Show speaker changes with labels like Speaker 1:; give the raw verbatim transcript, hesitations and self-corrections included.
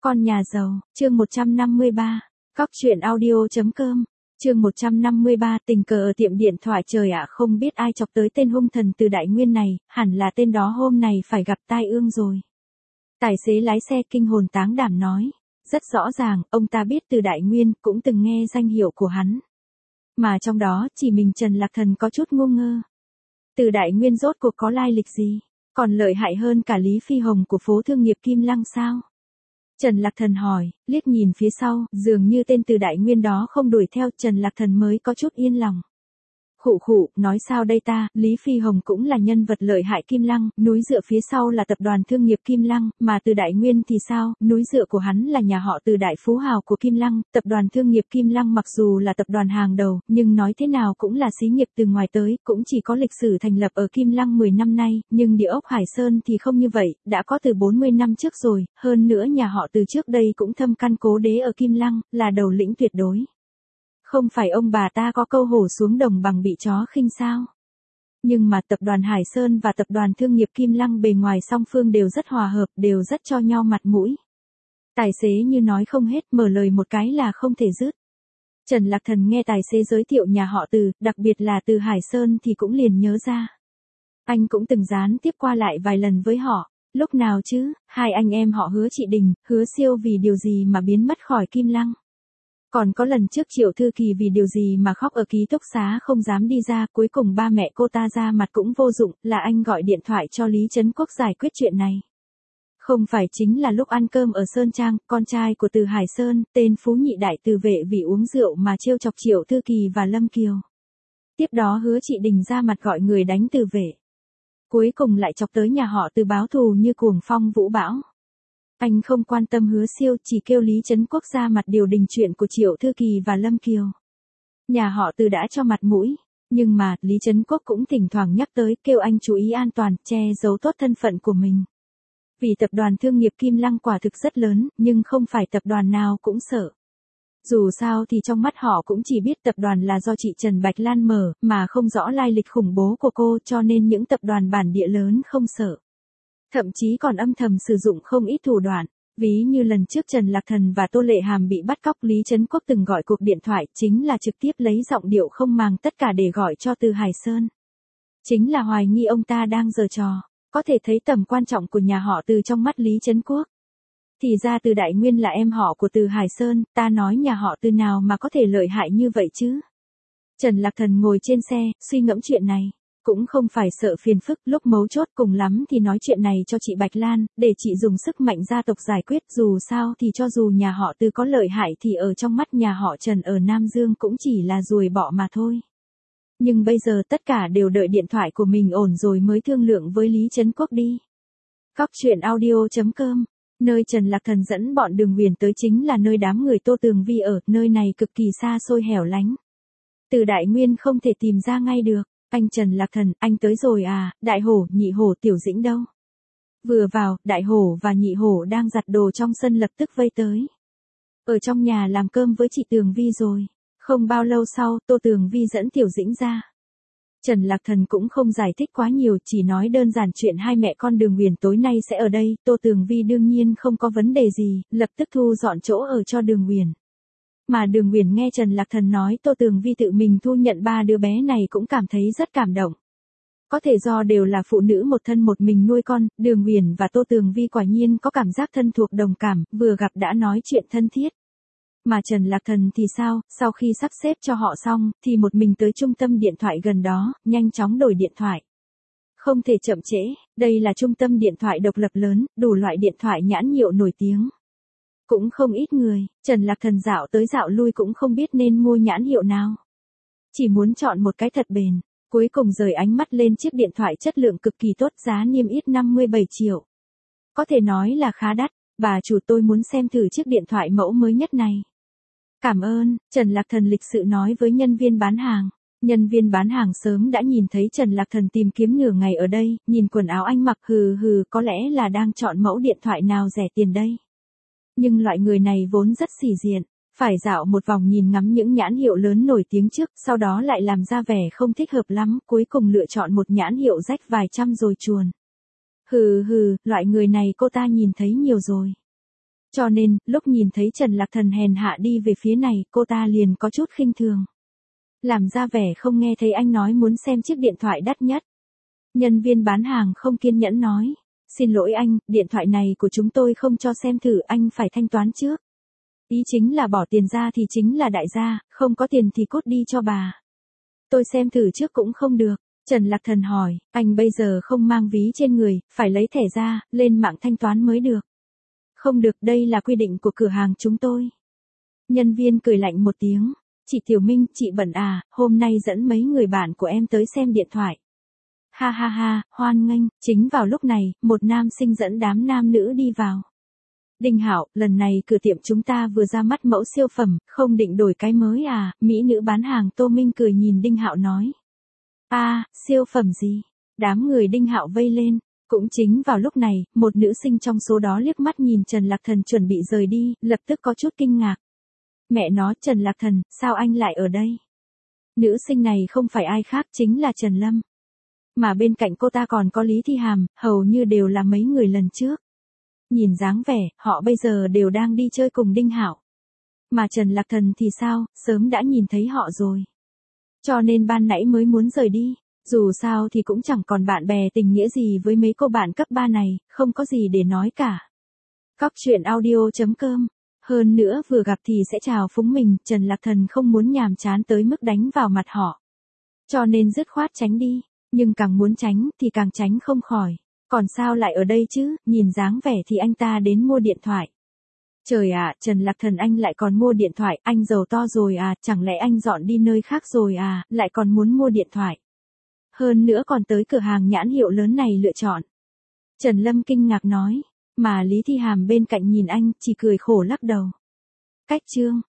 Speaker 1: Con nhà giàu, chương một trăm năm mươi ba, cóc truyện audio.com, chương một trăm năm mươi ba tình cờ ở tiệm điện thoại trời ạ không biết ai chọc tới tên hung thần từ Đại Nguyên này, hẳn là tên đó hôm này phải gặp tai ương rồi. Tài xế lái xe kinh hồn táng đảm nói, rất rõ ràng, ông ta biết từ Đại Nguyên, cũng từng nghe danh hiệu của hắn. Mà trong đó, chỉ mình Trần Lạc Thần có chút ngu ngơ. Từ Đại Nguyên rốt cuộc có lai lịch gì, còn lợi hại hơn cả Lý Phi Hồng của phố thương nghiệp Kim Lăng sao? Trần Lạc Thần hỏi, liếc nhìn phía sau, dường như tên Từ Đại Nguyên đó không đuổi theo, Trần Lạc Thần mới có chút yên lòng. Khụ khụ, nói sao đây ta, Lý Phi Hồng cũng là nhân vật lợi hại Kim Lăng, núi dựa phía sau là tập đoàn thương nghiệp Kim Lăng, mà Từ Đại Nguyên thì sao, núi dựa của hắn là nhà họ Từ đại phú hào của Kim Lăng, tập đoàn thương nghiệp Kim Lăng mặc dù là tập đoàn hàng đầu, nhưng nói thế nào cũng là xí nghiệp từ ngoài tới, cũng chỉ có lịch sử thành lập ở Kim Lăng mười năm nay, nhưng địa ốc Hải Sơn thì không như vậy, đã có từ bốn mươi năm trước rồi, hơn nữa nhà họ Từ trước đây cũng thâm căn cố đế ở Kim Lăng, là đầu lĩnh tuyệt đối. Không phải ông bà ta có câu hổ xuống đồng bằng bị chó khinh sao? Nhưng mà tập đoàn Hải Sơn và tập đoàn thương nghiệp Kim Lăng bề ngoài song phương đều rất hòa hợp, đều rất cho nhau mặt mũi. Tài xế như nói không hết, mở lời một cái là không thể dứt. Trần Lạc Thần nghe tài xế giới thiệu nhà họ Từ, đặc biệt là Từ Hải Sơn thì cũng liền nhớ ra. Anh cũng từng gián tiếp qua lại vài lần với họ. Lúc nào chứ, hai anh em họ Hứa Trị Đình, Hứa Siêu vì điều gì mà biến mất khỏi Kim Lăng. Còn có lần trước Triệu Thư Kỳ vì điều gì mà khóc ở ký túc xá không dám đi ra, cuối cùng ba mẹ cô ta ra mặt cũng vô dụng, là anh gọi điện thoại cho Lý Trấn Quốc giải quyết chuyện này. Không phải chính là lúc ăn cơm ở Sơn Trang, con trai của Từ Hải Sơn, tên Phú Nhị Đại Từ Vệ vì uống rượu mà trêu chọc Triệu Thư Kỳ và Lâm Kiều. Tiếp đó Hứa Trị Đình ra mặt gọi người đánh Từ Vệ. Cuối cùng lại chọc tới nhà họ Từ báo thù như cuồng phong vũ bão. Anh không quan tâm Hứa Siêu, chỉ kêu Lý Trấn Quốc ra mặt điều đình chuyện của Triệu Thư Kỳ và Lâm Kiều. Nhà họ Từ đã cho mặt mũi, nhưng mà Lý Trấn Quốc cũng thỉnh thoảng nhắc tới, kêu anh chú ý an toàn, che giấu tốt thân phận của mình. Vì tập đoàn thương nghiệp Kim Lăng quả thực rất lớn, nhưng không phải tập đoàn nào cũng sợ. Dù sao thì trong mắt họ cũng chỉ biết tập đoàn là do chị Trần Bạch Lan mở, mà không rõ lai lịch khủng bố của cô, cho nên những tập đoàn bản địa lớn không sợ. Thậm chí còn âm thầm sử dụng không ít thủ đoạn, ví như lần trước Trần Lạc Thần và Tô Lệ Hàm bị bắt cóc, Lý Trấn Quốc từng gọi cuộc điện thoại, chính là trực tiếp lấy giọng điệu không màng tất cả để gọi cho Từ Hải Sơn. Chính là hoài nghi ông ta đang giở trò, có thể thấy tầm quan trọng của nhà họ Từ trong mắt Lý Trấn Quốc. Thì ra Từ Đại Nguyên là em họ của Từ Hải Sơn, ta nói nhà họ Từ nào mà có thể lợi hại như vậy chứ? Trần Lạc Thần ngồi trên xe, suy ngẫm chuyện này. Cũng không phải sợ phiền phức, lúc mấu chốt cùng lắm thì nói chuyện này cho chị Bạch Lan, để chị dùng sức mạnh gia tộc giải quyết, dù sao thì cho dù nhà họ Từ có lợi hại thì ở trong mắt nhà họ Trần ở Nam Dương cũng chỉ là ruồi bọ mà thôi. Nhưng bây giờ tất cả đều đợi điện thoại của mình ổn rồi mới thương lượng với Lý Trấn Quốc đi. Cóc truyện audio.com, nơi Trần Lạc Thần dẫn bọn Đường Huyền tới chính là nơi đám người Tô Tường Vi ở, nơi này cực kỳ xa xôi hẻo lánh. Từ Đại Nguyên không thể tìm ra ngay được. Anh Trần Lạc Thần, anh tới rồi à, Đại Hổ, Nhị Hổ, Tiểu Dĩnh đâu? Vừa vào, Đại Hổ và Nhị Hổ đang giặt đồ trong sân lập tức vây tới. Ở trong nhà làm cơm với chị Tường Vi rồi. Không bao lâu sau, Tô Tường Vi dẫn Tiểu Dĩnh ra. Trần Lạc Thần cũng không giải thích quá nhiều, chỉ nói đơn giản chuyện hai mẹ con Đường Huyền tối nay sẽ ở đây. Tô Tường Vi đương nhiên không có vấn đề gì, lập tức thu dọn chỗ ở cho Đường Huyền. Mà Đường Huyền nghe Trần Lạc Thần nói Tô Tường Vi tự mình thu nhận ba đứa bé này cũng cảm thấy rất cảm động. Có thể do đều là phụ nữ một thân một mình nuôi con, Đường Huyền và Tô Tường Vi quả nhiên có cảm giác thân thuộc đồng cảm, vừa gặp đã nói chuyện thân thiết. Mà Trần Lạc Thần thì sao, sau khi sắp xếp cho họ xong, thì một mình tới trung tâm điện thoại gần đó, nhanh chóng đổi điện thoại. Không thể chậm trễ, đây là trung tâm điện thoại độc lập lớn, đủ loại điện thoại nhãn hiệu nổi tiếng. Cũng không ít người, Trần Lạc Thần dạo tới dạo lui cũng không biết nên mua nhãn hiệu nào. Chỉ muốn chọn một cái thật bền, cuối cùng rời ánh mắt lên chiếc điện thoại chất lượng cực kỳ tốt, giá niêm yết năm mươi bảy triệu. Có thể nói là khá đắt, bà chủ tôi muốn xem thử chiếc điện thoại mẫu mới nhất này. Cảm ơn, Trần Lạc Thần lịch sự nói với nhân viên bán hàng. Nhân viên bán hàng sớm đã nhìn thấy Trần Lạc Thần tìm kiếm nửa ngày ở đây, nhìn quần áo anh mặc hừ hừ có lẽ là đang chọn mẫu điện thoại nào rẻ tiền đây. Nhưng loại người này vốn rất xỉ diện, phải dạo một vòng nhìn ngắm những nhãn hiệu lớn nổi tiếng trước, sau đó lại làm ra vẻ không thích hợp lắm, cuối cùng lựa chọn một nhãn hiệu rách vài trăm rồi chuồn. Hừ hừ, loại người này cô ta nhìn thấy nhiều rồi. Cho nên, lúc nhìn thấy Trần Lạc Thần hèn hạ đi về phía này, cô ta liền có chút khinh thường. Làm ra vẻ không nghe thấy anh nói muốn xem chiếc điện thoại đắt nhất. Nhân viên bán hàng không kiên nhẫn nói. Xin lỗi anh, điện thoại này của chúng tôi không cho xem thử, anh phải thanh toán trước. Ý chính là bỏ tiền ra thì chính là đại gia, không có tiền thì cút đi cho bà. Tôi xem thử trước cũng không được. Trần Lạc Thần hỏi, anh bây giờ không mang ví trên người, phải lấy thẻ ra, lên mạng thanh toán mới được. Không được, đây là quy định của cửa hàng chúng tôi. Nhân viên cười lạnh một tiếng. Chị Tiểu Minh, chị bận à, hôm nay dẫn mấy người bạn của em tới xem điện thoại. Ha ha ha, hoan nghênh. Chính vào lúc này, một nam sinh dẫn đám nam nữ đi vào. Đinh Hạo, lần này cửa tiệm chúng ta vừa ra mắt mẫu siêu phẩm, không định đổi cái mới à? Mỹ nữ bán hàng Tô Minh cười nhìn Đinh Hạo nói. A, à, siêu phẩm gì? Đám người Đinh Hạo vây lên. Cũng chính vào lúc này, một nữ sinh trong số đó liếc mắt nhìn Trần Lạc Thần chuẩn bị rời đi, lập tức có chút kinh ngạc. Mẹ nó, Trần Lạc Thần, sao anh lại ở đây? Nữ sinh này không phải ai khác chính là Trần Lâm. Mà bên cạnh cô ta còn có Lý Thi Hàm, hầu như đều là mấy người lần trước. Nhìn dáng vẻ, họ bây giờ đều đang đi chơi cùng Đinh Hạo. Mà Trần Lạc Thần thì sao, sớm đã nhìn thấy họ rồi. Cho nên ban nãy mới muốn rời đi. Dù sao thì cũng chẳng còn bạn bè tình nghĩa gì với mấy cô bạn cấp ba này, không có gì để nói cả. Cóc truyện audio chấm com. Hơn nữa vừa gặp thì sẽ chào phúng mình, Trần Lạc Thần không muốn nhàm chán tới mức đánh vào mặt họ. Cho nên dứt khoát tránh đi, nhưng càng muốn tránh thì càng tránh không khỏi. Còn sao lại ở đây chứ, nhìn dáng vẻ thì anh ta đến mua điện thoại. Trời ạ, Trần Lạc Thần anh lại còn mua điện thoại, anh giàu to rồi à, chẳng lẽ anh dọn đi nơi khác rồi à, lại còn muốn mua điện thoại. Hơn nữa còn tới cửa hàng nhãn hiệu lớn này lựa chọn. Trần Lâm kinh ngạc nói, mà Lý Thi Hàm bên cạnh nhìn anh, chỉ cười khổ lắc đầu. Cách chương.